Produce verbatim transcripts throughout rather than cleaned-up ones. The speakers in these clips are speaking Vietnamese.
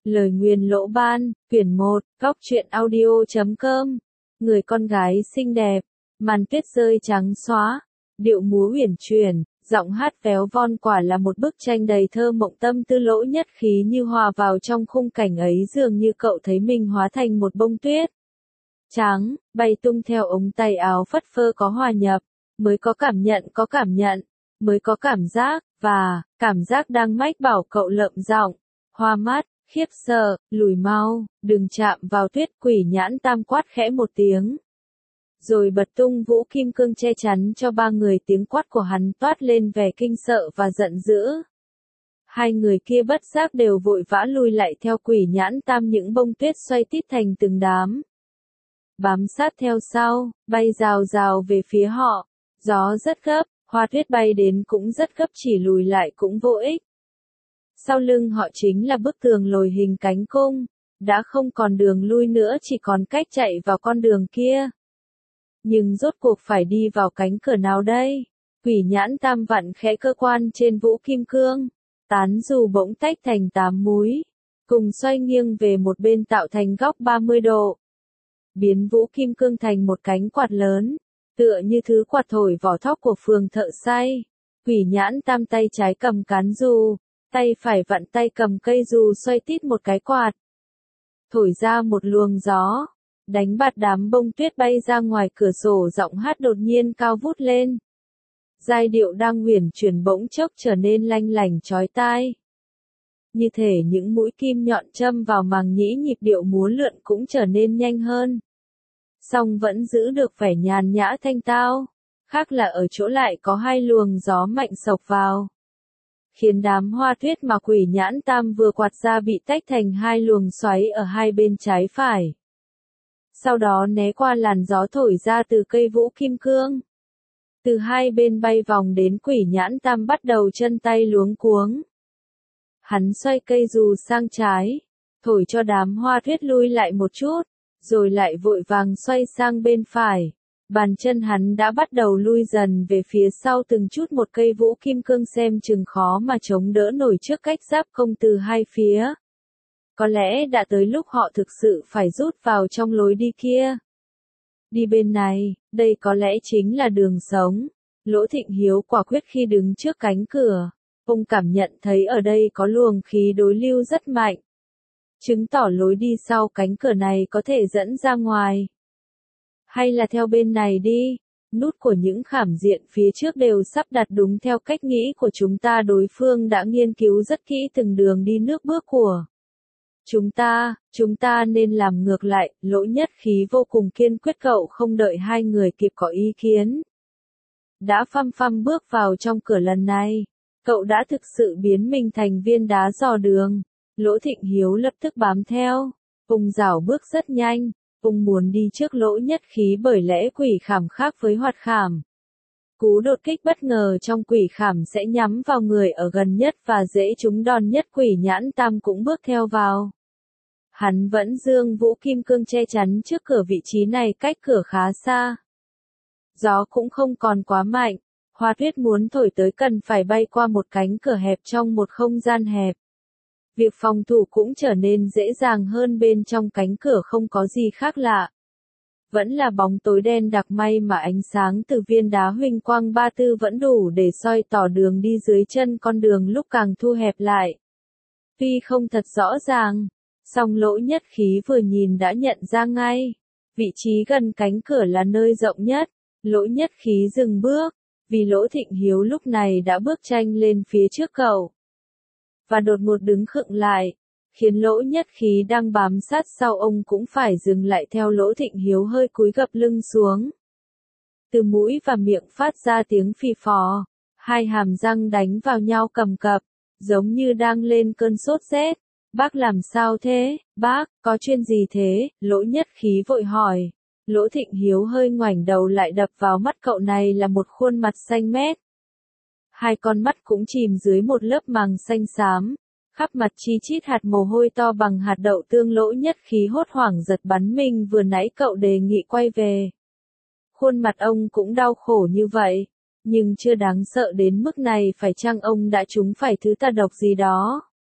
Lời nguyền lỗ ban, quyển một, góc truyện audio chấm com. Người con gái xinh đẹp, màn tuyết rơi trắng xóa, điệu múa uyển chuyển, giọng hát véo von, quả là một bức tranh đầy thơ mộng. Tâm tư Lỗ Nhất Khí như hòa vào trong khung cảnh ấy, dường như cậu thấy mình hóa thành một bông tuyết trắng, bay tung theo ống tay áo phất phơ. Có hòa nhập, mới có cảm nhận, có cảm nhận, mới có cảm giác, và cảm giác đang mách bảo cậu lợm giọng, hoa mắt, khiếp sợ, lùi mau, đừng chạm vào tuyết. Quỷ Nhãn Tam quát khẽ một tiếng, rồi bật tung vũ kim cương che chắn cho ba người. Tiếng quát của hắn toát lên vẻ kinh sợ và giận dữ. Hai người kia bất giác đều vội vã lùi lại theo Quỷ Nhãn Tam. Những bông tuyết xoay tít thành từng đám, bám sát theo sau, bay rào rào về phía họ. Gió rất gấp, hoa tuyết bay đến cũng rất gấp, chỉ lùi lại cũng vô ích. Sau lưng họ chính là bức tường lồi hình cánh cung, đã không còn đường lui nữa, chỉ còn cách chạy vào con đường kia. Nhưng rốt cuộc phải đi vào cánh cửa nào đây? Quỷ Nhãn Tam vặn khẽ cơ quan trên vũ kim cương, tán dù bỗng tách thành tám múi, cùng xoay nghiêng về một bên tạo thành góc ba mươi độ. Biến vũ kim cương thành một cánh quạt lớn, tựa như thứ quạt thổi vỏ thóc của phường thợ xay. Quỷ Nhãn Tam tay trái cầm cán dù, tay phải vặn tay cầm cây dù, xoay tít một cái quạt, thổi ra một luồng gió, đánh bạt đám bông tuyết bay ra ngoài cửa sổ. Giọng hát đột nhiên cao vút lên, giai điệu đang uyển chuyển bỗng chốc trở nên lanh lảnh chói tai, như thể những mũi kim nhọn châm vào màng nhĩ. Nhịp điệu múa lượn cũng trở nên nhanh hơn, song vẫn giữ được vẻ nhàn nhã thanh tao. Khác là ở chỗ lại có hai luồng gió mạnh xộc vào, khiến đám hoa tuyết mà Quỷ Nhãn Tam vừa quạt ra bị tách thành hai luồng xoáy ở hai bên trái phải. Sau đó né qua làn gió thổi ra từ cây vũ kim cương. Từ hai bên bay vòng đến Quỷ Nhãn Tam bắt đầu chân tay luống cuống. Hắn xoay cây dù sang trái, thổi cho đám hoa tuyết lui lại một chút, rồi lại vội vàng xoay sang bên phải. Bàn chân hắn đã bắt đầu lui dần về phía sau từng chút một. Cây vũ kim cương xem chừng khó mà chống đỡ nổi trước cách giáp công từ hai phía. Có lẽ đã tới lúc họ thực sự phải rút vào trong lối đi kia. Đi bên này, đây có lẽ chính là đường sống. Lỗ Thịnh Hiếu quả quyết khi đứng trước cánh cửa. Ông cảm nhận thấy ở đây có luồng khí đối lưu rất mạnh, chứng tỏ lối đi sau cánh cửa này có thể dẫn ra ngoài. Hay là theo bên này đi, nút của những khảm diện phía trước đều sắp đặt đúng theo cách nghĩ của chúng ta. Đối phương đã nghiên cứu rất kỹ từng đường đi nước bước của chúng ta, chúng ta nên làm ngược lại. Lỗ Nhất Khí vô cùng kiên quyết. Cậu không đợi hai người kịp có ý kiến, đã phăm phăm bước vào trong cửa. Lần này, cậu đã thực sự biến mình thành viên đá dò đường. Lỗ Thịnh Hiếu lập tức bám theo, ông rảo bước rất nhanh. Ông muốn đi trước Lỗ Nhất Khí bởi lẽ quỷ khảm khác với hoạt khảm. Cú đột kích bất ngờ trong quỷ khảm sẽ nhắm vào người ở gần nhất và dễ trúng đòn nhất. Quỷ Nhãn Tam cũng bước theo vào. Hắn vẫn dương vũ kim cương che chắn trước cửa. Vị trí này cách cửa khá xa, gió cũng không còn quá mạnh. Hoa tuyết muốn thổi tới cần phải bay qua một cánh cửa hẹp trong một không gian hẹp. Việc phòng thủ cũng trở nên dễ dàng hơn. Bên trong cánh cửa không có gì khác lạ, vẫn là bóng tối đen đặc. May mà ánh sáng từ viên đá huỳnh quang ba tư vẫn đủ để soi tỏ đường đi dưới chân. Con đường lúc càng thu hẹp lại, tuy không thật rõ ràng, song Lỗ Nhất Khí vừa nhìn đã nhận ra ngay. Vị trí gần cánh cửa là nơi rộng nhất. Lỗ Nhất Khí dừng bước, vì Lỗ Thịnh Hiếu lúc này đã bước nhanh lên phía trước cậu, và đột ngột đứng khựng lại, khiến Lỗ Nhất Khí đang bám sát sau ông cũng phải dừng lại theo. Lỗ Thịnh Hiếu hơi cúi gập lưng xuống, từ mũi và miệng phát ra tiếng phì phò, hai hàm răng đánh vào nhau cầm cập, giống như đang lên cơn sốt rét. Bác làm sao thế, bác, có chuyện gì thế? Lỗ Nhất Khí vội hỏi. Lỗ Thịnh Hiếu hơi ngoảnh đầu lại, đập vào mắt cậu này là một khuôn mặt xanh mét. Hai con mắt cũng chìm dưới một lớp màng xanh xám, khắp mặt chi chít hạt mồ hôi to bằng hạt đậu tương. Lỗ Nhất Khí hốt hoảng giật bắn mình. Vừa nãy cậu đề nghị quay về, khuôn mặt ông cũng đau khổ như vậy, nhưng chưa đáng sợ đến mức này. Phải chăng ông đã trúng phải thứ tà độc gì đó?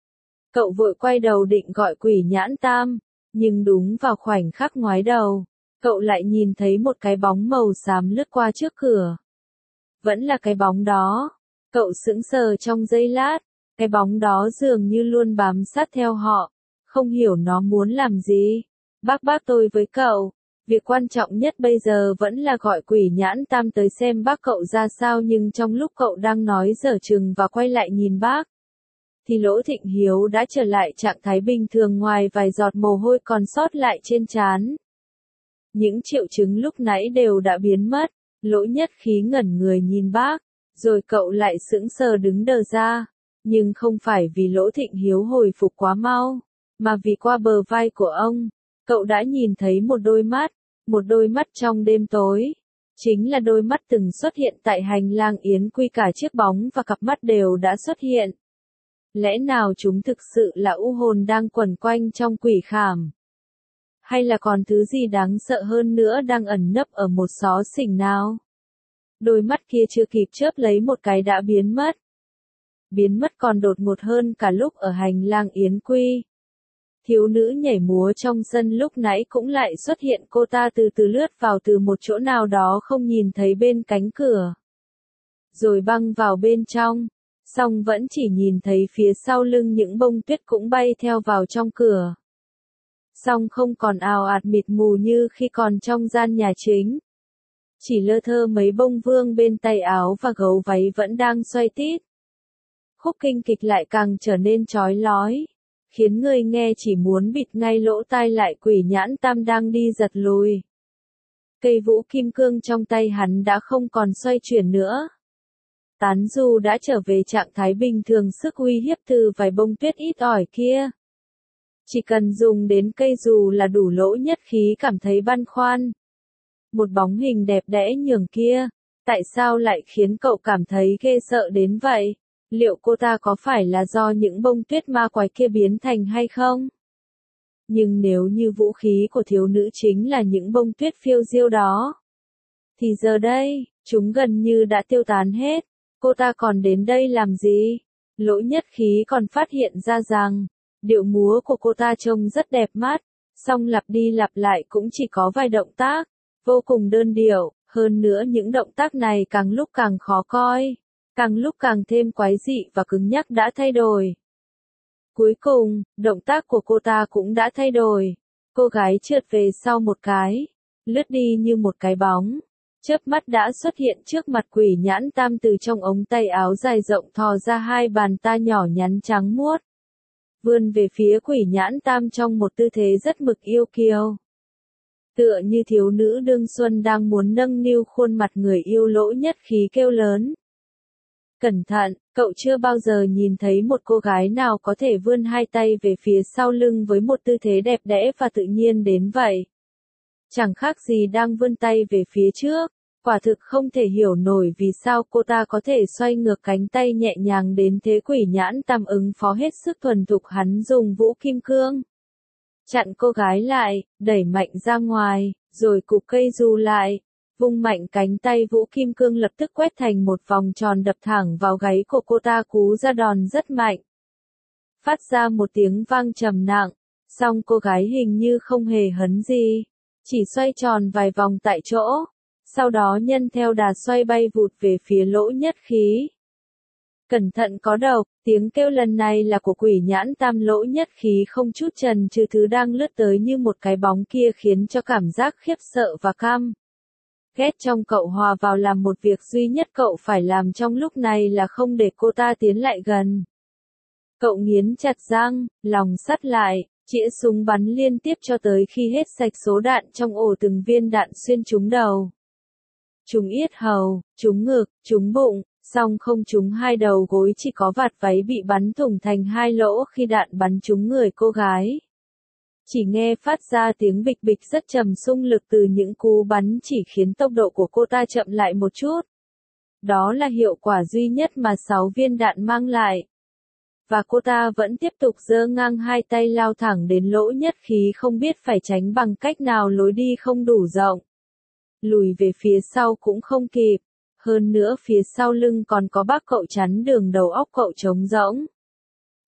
Cậu vội quay đầu định gọi Quỷ Nhãn Tam, nhưng đúng vào khoảnh khắc ngoái đầu, cậu lại nhìn thấy một cái bóng màu xám lướt qua trước cửa. Vẫn là cái bóng đó. Cậu sững sờ trong giây lát, cái bóng đó dường như luôn bám sát theo họ, không hiểu nó muốn làm gì. Bác bác tôi với cậu, việc quan trọng nhất bây giờ vẫn là gọi Quỷ Nhãn Tam tới xem bác cậu ra sao, nhưng trong lúc cậu đang nói dở chừng và quay lại nhìn bác, thì Lỗ Thịnh Hiếu đã trở lại trạng thái bình thường, ngoài vài giọt mồ hôi còn sót lại trên trán. Những triệu chứng lúc nãy đều đã biến mất. Lỗ Nhất Khí ngẩn người nhìn bác, rồi cậu lại sững sờ đứng đờ ra, nhưng không phải vì Lỗ Thịnh Hiếu hồi phục quá mau, mà vì qua bờ vai của ông, cậu đã nhìn thấy một đôi mắt, một đôi mắt trong đêm tối. Chính là đôi mắt từng xuất hiện tại hành lang Yến Quy, cả chiếc bóng và cặp mắt đều đã xuất hiện. Lẽ nào chúng thực sự là u hồn đang quẩn quanh trong quỷ khảm? Hay là còn thứ gì đáng sợ hơn nữa đang ẩn nấp ở một xó xỉnh nào? Đôi mắt kia chưa kịp chớp lấy một cái đã biến mất. Biến mất còn đột ngột hơn cả lúc ở hành lang Yến Quy. Thiếu nữ nhảy múa trong sân lúc nãy cũng lại xuất hiện, cô ta từ từ lướt vào từ một chỗ nào đó không nhìn thấy bên cánh cửa, rồi băng vào bên trong, song vẫn chỉ nhìn thấy phía sau lưng những bông tuyết cũng bay theo vào trong cửa. Song không còn ào ạt mịt mù như khi còn trong gian nhà chính. Chỉ lơ thơ mấy bông vương bên tay áo và gấu váy vẫn đang xoay tít. Khúc kinh kịch lại càng trở nên chói lói, khiến người nghe chỉ muốn bịt ngay lỗ tai lại. Quỷ Nhãn Tam đang đi giật lùi. Cây vũ kim cương trong tay hắn đã không còn xoay chuyển nữa. Tán dù đã trở về trạng thái bình thường, sức uy hiếp từ vài bông tuyết ít ỏi kia. Chỉ cần dùng đến cây dù là đủ. Lỗ Nhất Khí cảm thấy băn khoăn. Một bóng hình đẹp đẽ nhường kia, tại sao lại khiến cậu cảm thấy ghê sợ đến vậy? Liệu cô ta có phải là do những bông tuyết ma quái kia biến thành hay không? Nhưng nếu như vũ khí của thiếu nữ chính là những bông tuyết phiêu diêu đó, thì giờ đây, chúng gần như đã tiêu tán hết. Cô ta còn đến đây làm gì? Lỗ Nhất Khí còn phát hiện ra rằng, điệu múa của cô ta trông rất đẹp mắt, song lặp đi lặp lại cũng chỉ có vài động tác, vô cùng đơn điệu, hơn nữa những động tác này càng lúc càng khó coi, càng lúc càng thêm quái dị và cứng nhắc đã thay đổi. Cuối cùng, động tác của cô ta cũng đã thay đổi. Cô gái trượt về sau một cái, lướt đi như một cái bóng, chớp mắt đã xuất hiện trước mặt Quỷ Nhãn Tam. Từ trong ống tay áo dài rộng thò ra hai bàn tay nhỏ nhắn trắng muốt, vươn về phía Quỷ Nhãn Tam trong một tư thế rất mực yêu kiều. Tựa như thiếu nữ đương xuân đang muốn nâng niu khuôn mặt người yêu. Lỗ Nhất Khí kêu lớn. Cẩn thận, cậu chưa bao giờ nhìn thấy một cô gái nào có thể vươn hai tay về phía sau lưng với một tư thế đẹp đẽ và tự nhiên đến vậy. Chẳng khác gì đang vươn tay về phía trước. Quả thực không thể hiểu nổi vì sao cô ta có thể xoay ngược cánh tay nhẹ nhàng đến thế. Quỷ Nhãn Tam ứng phó hết sức thuần thục, hắn dùng vũ kim cương chặn cô gái lại, đẩy mạnh ra ngoài, rồi cụp cây dù lại, vung mạnh cánh tay. Vũ kim cương lập tức quét thành một vòng tròn đập thẳng vào gáy của cô ta, cú ra đòn rất mạnh, phát ra một tiếng vang trầm nặng. Song cô gái hình như không hề hấn gì, chỉ xoay tròn vài vòng tại chỗ, sau đó nhân theo đà xoay bay vụt về phía Lỗ Nhất Khí. Cẩn thận có độc, tiếng kêu lần này là của Quỷ Nhãn Tam. Lỗ Nhất Khí không chút chần chừ, thứ đang lướt tới như một cái bóng kia khiến cho cảm giác khiếp sợ và căm ghét trong cậu hòa vào, làm một việc duy nhất cậu phải làm trong lúc này là không để cô ta tiến lại gần. Cậu nghiến chặt răng, lòng sắt lại, chĩa súng bắn liên tiếp cho tới khi hết sạch số đạn trong ổ, từng viên đạn xuyên trúng đầu, trúng yết hầu, trúng ngực, trúng bụng, song không trúng hai đầu gối, chỉ có vạt váy bị bắn thủng thành hai lỗ khi đạn bắn trúng người cô gái. Chỉ nghe phát ra tiếng bịch bịch rất trầm, xung lực từ những cú bắn chỉ khiến tốc độ của cô ta chậm lại một chút. Đó là hiệu quả duy nhất mà sáu viên đạn mang lại. Và cô ta vẫn tiếp tục giơ ngang hai tay lao thẳng đến Lỗ Nhất Khí, không biết phải tránh bằng cách nào. Lối đi không đủ rộng, lùi về phía sau cũng không kịp. Hơn nữa phía sau lưng còn có bác cậu chắn đường, đầu óc cậu trống rỗng.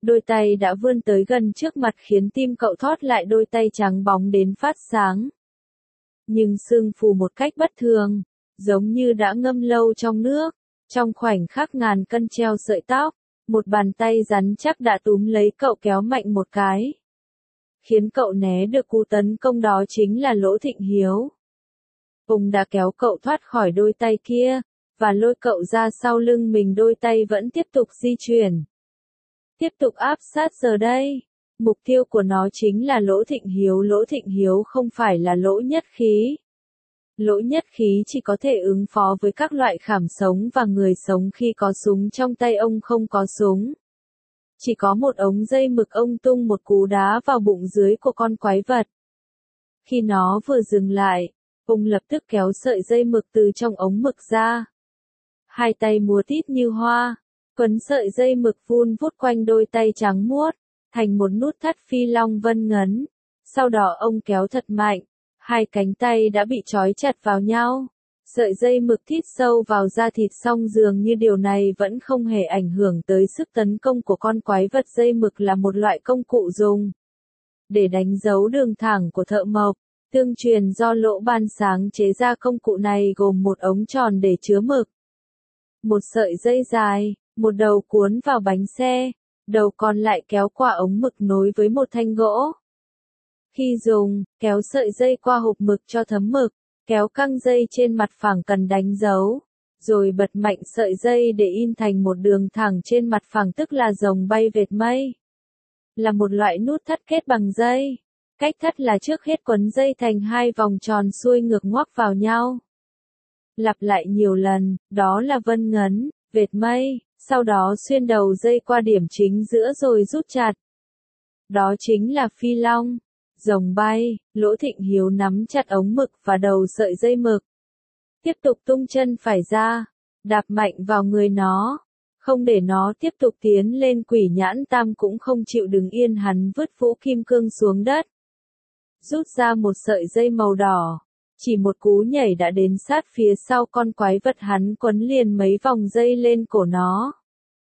Đôi tay đã vươn tới gần trước mặt khiến tim cậu thót lại, đôi tay trắng bóng đến phát sáng. Nhưng sưng phù một cách bất thường, giống như đã ngâm lâu trong nước. Trong khoảnh khắc ngàn cân treo sợi tóc, một bàn tay rắn chắc đã túm lấy cậu kéo mạnh một cái, khiến cậu né được cú tấn công, đó chính là Lỗ Thịnh Hiếu. Ông đã kéo cậu thoát khỏi đôi tay kia, và lôi cậu ra sau lưng mình, đôi tay vẫn tiếp tục di chuyển. Tiếp tục áp sát, giờ đây, mục tiêu của nó chính là Lỗ Thịnh Hiếu. Lỗ Thịnh Hiếu không phải là Lỗ Nhất Khí. Lỗ Nhất Khí chỉ có thể ứng phó với các loại khảm sống và người sống khi có súng trong tay, ông không có súng. Chỉ có một ống dây mực, ông tung một cú đá vào bụng dưới của con quái vật. Khi nó vừa dừng lại, ông lập tức kéo sợi dây mực từ trong ống mực ra. Hai tay múa tít như hoa, quấn sợi dây mực vun vút quanh đôi tay trắng muốt, thành một nút thắt phi long vân ngấn. Sau đó ông kéo thật mạnh, hai cánh tay đã bị trói chặt vào nhau. Sợi dây mực thít sâu vào da thịt, song dường như điều này vẫn không hề ảnh hưởng tới sức tấn công của con quái vật. Dây mực là một loại công cụ dùng để đánh dấu đường thẳng của thợ mộc, tương truyền do Lỗ Ban sáng chế ra. Công cụ này gồm một ống tròn để chứa mực, một sợi dây dài, một đầu cuốn vào bánh xe, đầu còn lại kéo qua ống mực nối với một thanh gỗ. Khi dùng, kéo sợi dây qua hộp mực cho thấm mực, kéo căng dây trên mặt phẳng cần đánh dấu, rồi bật mạnh sợi dây để in thành một đường thẳng trên mặt phẳng, tức là rồng bay vệt mây. Là một loại nút thắt kết bằng dây. Cách thắt là trước hết quấn dây thành hai vòng tròn xuôi ngược ngoắc vào nhau. Lặp lại nhiều lần, đó là vân ngấn, vệt mây, sau đó xuyên đầu dây qua điểm chính giữa rồi rút chặt. Đó chính là phi long, rồng bay. Lỗ Thịnh Hiếu nắm chặt ống mực và đầu sợi dây mực. Tiếp tục tung chân phải ra, đạp mạnh vào người nó, không để nó tiếp tục tiến lên. Quỷ Nhãn Tam cũng không chịu đứng yên, hắn vứt vũ kim cương xuống đất, rút ra một sợi dây màu đỏ, chỉ một cú nhảy đã đến sát phía sau con quái vật, hắn quấn liền mấy vòng dây lên cổ nó.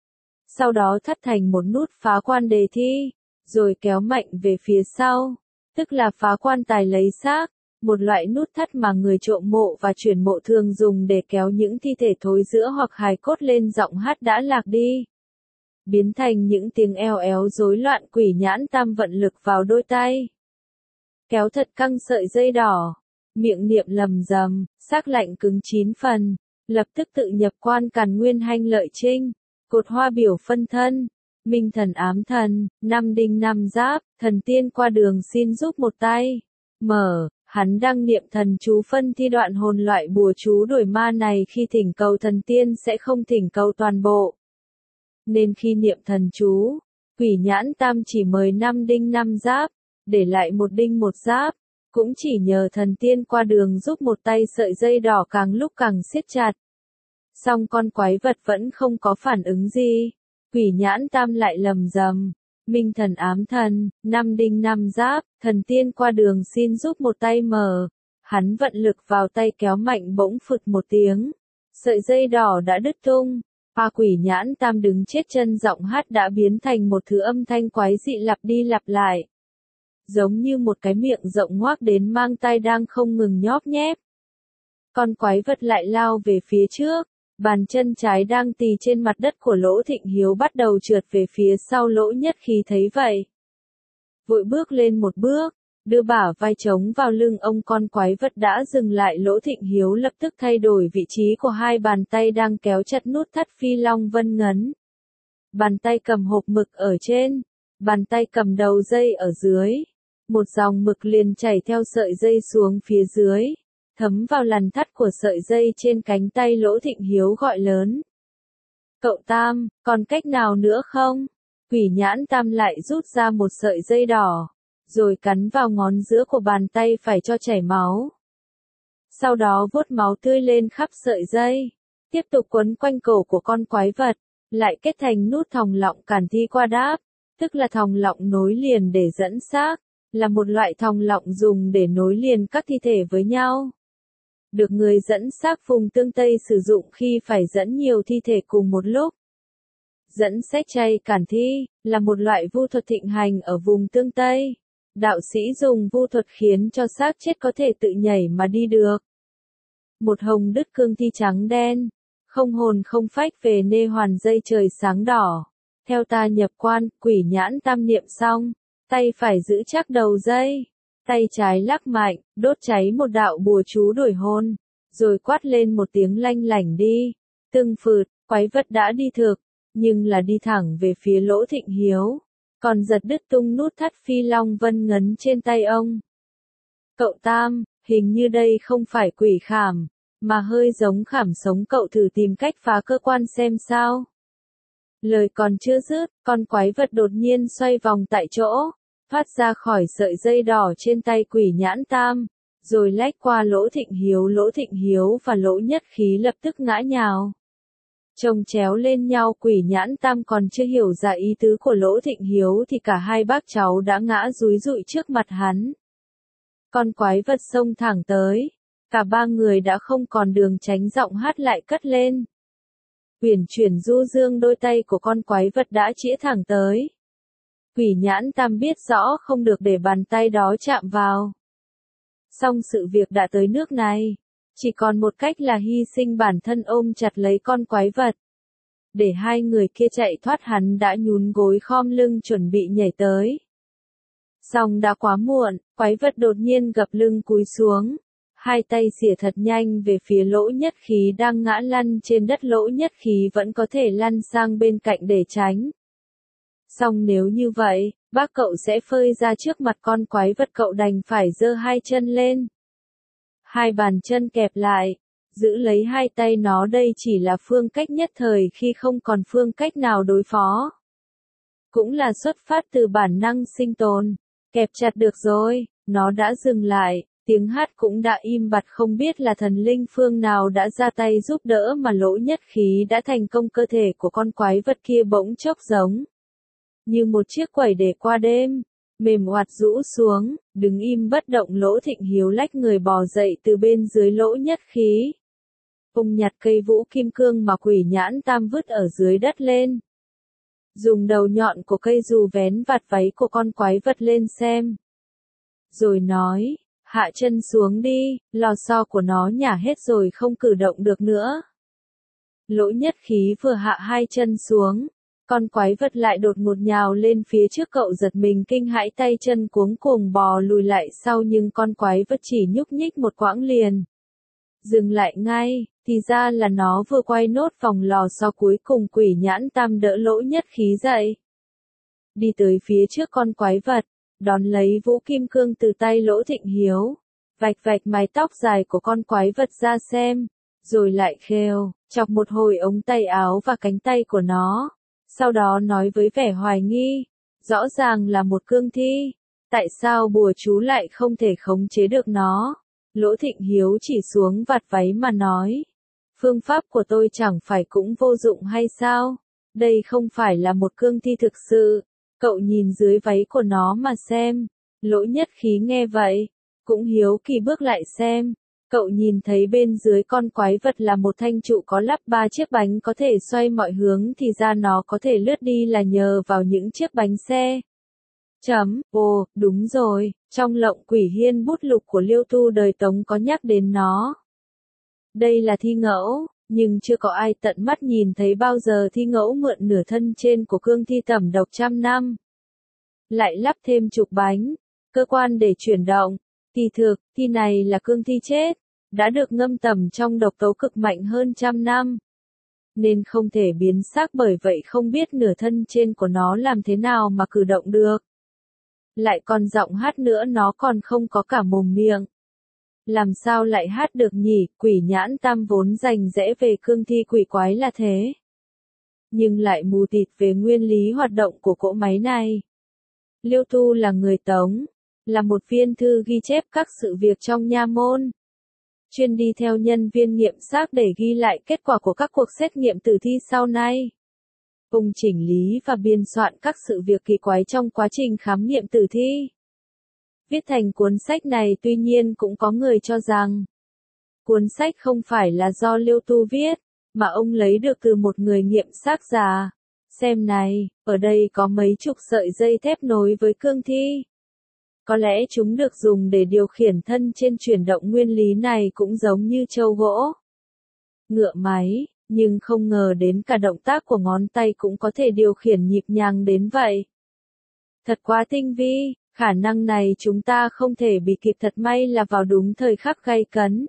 Sau đó thắt thành một nút phá quan đề thi, rồi kéo mạnh về phía sau, tức là phá quan tài lấy xác, một loại nút thắt mà người trộm mộ và chuyển mộ thường dùng để kéo những thi thể thối rữa hoặc hài cốt lên. Giọng hát đã lạc đi, biến thành những tiếng eo éo rối loạn. Quỷ Nhãn Tam vận lực vào đôi tay, kéo thật căng sợi dây đỏ, miệng niệm lầm rầm, xác lạnh cứng chín phần, lập tức tự nhập quan Càn Nguyên Hanh Lợi Trinh, cột hoa biểu phân thân, minh thần ám thần, năm đinh năm giáp, thần tiên qua đường xin giúp một tay. Mở, hắn đang niệm thần chú phân thi đoạn hồn loại bùa chú đuổi ma này. Khi thỉnh cầu thần tiên sẽ không thỉnh cầu toàn bộ, nên khi niệm thần chú, Quỷ Nhãn Tam chỉ mời năm đinh năm giáp, để lại một đinh một giáp, cũng chỉ nhờ thần tiên qua đường giúp một tay. Sợi dây đỏ càng lúc càng siết chặt, song con quái vật vẫn không có phản ứng gì. Quỷ Nhãn Tam lại lầm rầm, minh thần ám thần, năm đinh năm giáp, thần tiên qua đường xin giúp một tay. Mở, hắn vận lực vào tay kéo mạnh, bỗng phực một tiếng, sợi dây đỏ đã đứt tung. A Quỷ Nhãn Tam đứng chết chân, giọng hát đã biến thành một thứ âm thanh quái dị lặp đi lặp lại, giống như một cái miệng rộng ngoác đến mang tai đang không ngừng nhóp nhép. Con quái vật lại lao về phía trước, bàn chân trái đang tì trên mặt đất của Lỗ Thịnh Hiếu bắt đầu trượt về phía sau. Lỗ Nhất Khí thấy vậy, vội bước lên một bước, đưa bả vai chống vào lưng ông. Con quái vật đã dừng lại. Lỗ Thịnh Hiếu lập tức thay đổi vị trí của hai bàn tay đang kéo chặt nút thắt phi long vân ngấn. Bàn tay cầm hộp mực ở trên, bàn tay cầm đầu dây ở dưới. Một dòng mực liền chảy theo sợi dây xuống phía dưới, thấm vào lằn thắt của sợi dây trên cánh tay. Lỗ Thịnh Hiếu gọi lớn, cậu Tam, còn cách nào nữa không? Quỷ Nhãn Tam lại rút ra một sợi dây đỏ, rồi cắn vào ngón giữa của bàn tay phải cho chảy máu. Sau đó vuốt máu tươi lên khắp sợi dây, tiếp tục quấn quanh cổ của con quái vật, lại kết thành nút thòng lọng cản thi qua đáp, tức là thòng lọng nối liền để dẫn xác, là một loại thòng lọng dùng để nối liền các thi thể với nhau. Được người dẫn xác vùng tương Tây sử dụng khi phải dẫn nhiều thi thể cùng một lúc. Dẫn xét chay cản thi, là một loại vu thuật thịnh hành ở vùng tương Tây. Đạo sĩ dùng vu thuật khiến cho xác chết có thể tự nhảy mà đi được. Một hồng đứt cương thi trắng đen, không hồn không phách về nê hoàn dây trời sáng đỏ. Theo ta nhập quan, quỷ nhãn tam niệm xong, tay phải giữ chắc đầu dây, tay trái lắc mạnh, đốt cháy một đạo bùa chú đuổi hồn, rồi quát lên một tiếng lanh lảnh đi. Tương phượt, quái vật đã đi thực, nhưng là đi thẳng về phía Lỗ Thịnh Hiếu, còn giật đứt tung nút thắt phi long vân ngấn trên tay ông. Cậu Tam, hình như đây không phải quỷ khảm, mà hơi giống khảm sống, cậu thử tìm cách phá cơ quan xem sao. Lời còn chưa dứt, con quái vật đột nhiên xoay vòng tại chỗ, thoát ra khỏi sợi dây đỏ trên tay quỷ nhãn tam, rồi lách qua Lỗ Thịnh Hiếu. Lỗ Thịnh Hiếu và Lỗ Nhất Khí lập tức ngã nhào. Chồng chéo lên nhau, quỷ nhãn tam còn chưa hiểu ra ý tứ của Lỗ Thịnh Hiếu thì cả hai bác cháu đã ngã rúi rụi trước mặt hắn. Con quái vật xông thẳng tới, cả ba người đã không còn đường tránh, giọng hát lại cất lên. Uyển chuyển du dương, đôi tay của con quái vật đã chĩa thẳng tới. Quỷ nhãn tam biết rõ không được để bàn tay đó chạm vào. Song sự việc đã tới nước này, chỉ còn một cách là hy sinh bản thân ôm chặt lấy con quái vật. Để hai người kia chạy thoát, hắn đã nhún gối khom lưng chuẩn bị nhảy tới. Song đã quá muộn, quái vật đột nhiên gập lưng cúi xuống. Hai tay xỉa thật nhanh về phía Lỗ Nhất Khí đang ngã lăn trên đất. Lỗ Nhất Khí vẫn có thể lăn sang bên cạnh để tránh. Song nếu như vậy, bác cậu sẽ phơi ra trước mặt con quái vật, cậu đành phải giơ hai chân lên. Hai bàn chân kẹp lại, giữ lấy hai tay nó, đây chỉ là phương cách nhất thời khi không còn phương cách nào đối phó. Cũng là xuất phát từ bản năng sinh tồn. Kẹp chặt được rồi, nó đã dừng lại, tiếng hát cũng đã im bặt, không biết là thần linh phương nào đã ra tay giúp đỡ mà Lỗ Nhất Khí đã thành công. Cơ thể của con quái vật kia bỗng chốc giống như một chiếc quẩy để qua đêm, mềm oạt rũ xuống, đứng im bất động. Lỗ Thịnh Hiếu lách người bò dậy từ bên dưới Lỗ Nhất Khí. Ông nhặt cây vũ kim cương mà quỷ nhãn tam vứt ở dưới đất lên. Dùng đầu nhọn của cây dù vén vạt váy của con quái vật lên xem. Rồi nói, hạ chân xuống đi, lò xo của nó nhả hết rồi, không cử động được nữa. Lỗ Nhất Khí vừa hạ hai chân xuống, con quái vật lại đột ngột nhào lên phía trước, cậu giật mình kinh hãi, tay chân cuống cuồng bò lùi lại sau, nhưng con quái vật chỉ nhúc nhích một quãng liền dừng lại ngay, thì ra là nó vừa quay nốt vòng lò xo cuối cùng. Quỷ nhãn tam đỡ Lỗ Nhất Khí dậy, đi tới phía trước con quái vật, đón lấy vũ kim cương từ tay Lỗ Thịnh Hiếu, vạch vạch mái tóc dài của con quái vật ra xem, rồi lại khêu, chọc một hồi ống tay áo và cánh tay của nó. Sau đó nói với vẻ hoài nghi, rõ ràng là một cương thi, tại sao bùa chú lại không thể khống chế được nó? Lỗ Thịnh Hiếu chỉ xuống vạt váy mà nói, phương pháp của tôi chẳng phải cũng vô dụng hay sao? Đây không phải là một cương thi thực sự, cậu nhìn dưới váy của nó mà xem. Lỗ Nhất Khí nghe vậy, cũng hiếu kỳ bước lại xem. Cậu nhìn thấy bên dưới con quái vật là một thanh trụ có lắp ba chiếc bánh có thể xoay mọi hướng, thì ra nó có thể lướt đi là nhờ vào những chiếc bánh xe. Chấm, ồ, đúng rồi, trong Lộng Quỷ Hiên bút lục của Liêu Tu đời Tống có nhắc đến nó. Đây là thi ngẫu, nhưng chưa có ai tận mắt nhìn thấy bao giờ. Thi ngẫu mượn nửa thân trên của cương thi tẩm độc trăm năm, lại lắp thêm trục bánh, cơ quan để chuyển động. Kỳ thực, thi này là cương thi chết, đã được ngâm tẩm trong độc tố cực mạnh hơn trăm năm, nên không thể biến xác, bởi vậy không biết nửa thân trên của nó làm thế nào mà cử động được. Lại còn giọng hát nữa, nó còn không có cả mồm miệng. Làm sao lại hát được nhỉ? Quỷ nhãn tam vốn rành rẽ về cương thi quỷ quái là thế, nhưng lại mù tịt về nguyên lý hoạt động của cỗ máy này. Liêu Tu là người Tống, là một viên thư ghi chép các sự việc trong nha môn, chuyên đi theo nhân viên nghiệm xác để ghi lại kết quả của các cuộc xét nghiệm tử thi sau này. Ông chỉnh lý và biên soạn các sự việc kỳ quái trong quá trình khám nghiệm tử thi, viết thành cuốn sách này. Tuy nhiên cũng có người cho rằng cuốn sách không phải là do Liêu Tu viết, mà ông lấy được từ một người nghiệm xác già. Xem này, ở đây có mấy chục sợi dây thép nối với cương thi. Có lẽ chúng được dùng để điều khiển thân trên chuyển động nguyên lý này cũng giống như trâu gỗ. Ngựa máy, nhưng không ngờ đến cả động tác của ngón tay cũng có thể điều khiển nhịp nhàng đến vậy. Thật quá tinh vi, khả năng này chúng ta không thể bị kịp, thật may là vào đúng thời khắc gay cấn.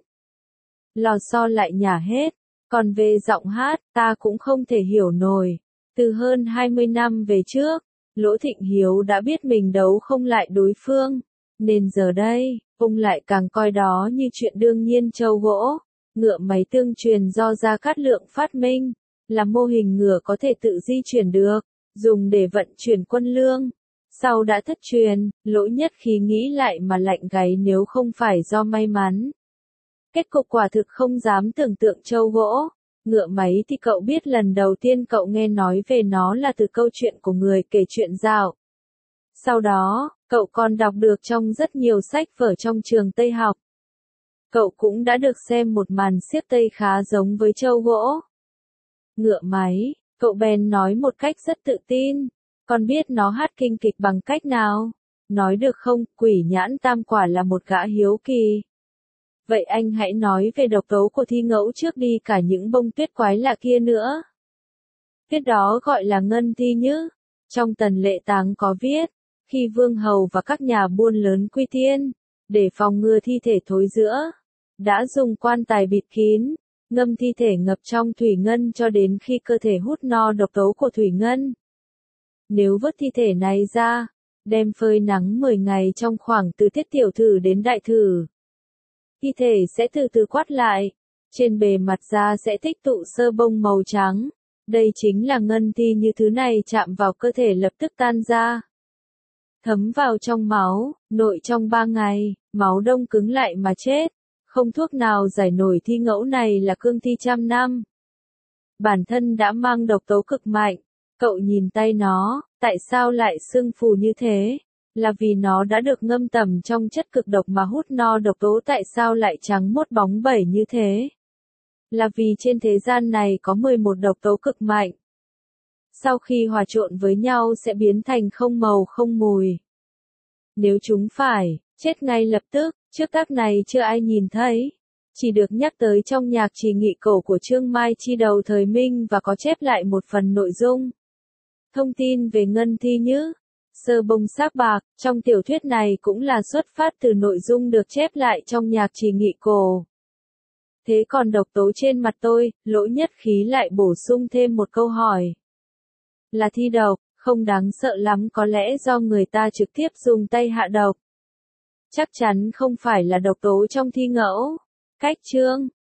Lò xo lại nhả hết, còn về giọng hát, ta cũng không thể hiểu nổi. Từ hơn hai mươi năm về trước, Lỗ Thịnh Hiếu đã biết mình đấu không lại đối phương, nên giờ đây, ông lại càng coi đó như chuyện đương nhiên. Trâu gỗ, ngựa máy tương truyền do Gia Cát Lượng phát minh, là mô hình ngựa có thể tự di chuyển được, dùng để vận chuyển quân lương. Sau đã thất truyền, Lỗ Nhất Khí nghĩ lại mà lạnh gáy nếu không phải do may mắn. Kết cục quả thực không dám tưởng tượng. Trâu gỗ, ngựa máy thì cậu biết lần đầu tiên cậu nghe nói về nó là từ câu chuyện của người kể chuyện dạo. Sau đó, cậu còn đọc được trong rất nhiều sách vở trong trường Tây học. Cậu cũng đã được xem một màn xiếc Tây khá giống với trâu gỗ. Ngựa máy, cậu bèn nói một cách rất tự tin. Con biết nó hát kinh kịch bằng cách nào? Nói được không? Quỷ Nhãn Tam quả là một gã hiếu kỳ. Vậy anh hãy nói về độc tố của thi ngẫu trước đi, cả những bông tuyết quái lạ kia nữa. Tuyết đó gọi là ngân thi nhứ. Trong Tần Lệ Táng có viết, khi vương hầu và các nhà buôn lớn quy tiên, để phòng ngừa thi thể thối rữa, đã dùng quan tài bịt kín, ngâm thi thể ngập trong thủy ngân cho đến khi cơ thể hút no độc tố của thủy ngân. Nếu vớt thi thể này ra, đem phơi nắng mười ngày trong khoảng từ tiết tiểu thử đến đại thử, thi thể sẽ từ từ quắt lại, trên bề mặt da sẽ tích tụ sơ bông màu trắng. Đây chính là ngân thi, như thứ này chạm vào cơ thể lập tức tan ra, thấm vào trong máu, nội trong ba ngày, máu đông cứng lại mà chết. Không thuốc nào giải nổi thi ngẫu này là cương thi trăm năm. Bản thân đã mang độc tố cực mạnh. Cậu nhìn tay nó, tại sao lại sưng phù như thế? Là vì nó đã được ngâm tẩm trong chất cực độc mà hút no độc tố. Tại sao lại trắng mốt bóng bẩy như thế? Là vì trên thế gian này có mười một độc tố cực mạnh. Sau khi hòa trộn với nhau sẽ biến thành không màu không mùi. Nếu chúng phải chết ngay lập tức, trước tác này chưa ai nhìn thấy, chỉ được nhắc tới trong nhạc trì nghị cổ của Trương Mai Chi đầu thời Minh và có chép lại một phần nội dung. Thông tin về ngân thi nhứ, sơ bông sắc bạc, trong tiểu thuyết này cũng là xuất phát từ nội dung được chép lại trong nhạc trì nghị cổ. Thế còn độc tố trên mặt tôi, Lỗ Nhất Khí lại bổ sung thêm một câu hỏi. Là thi độc, không đáng sợ lắm, có lẽ do người ta trực tiếp dùng tay hạ độc. Chắc chắn không phải là độc tố trong thi ngẫu. Cách chương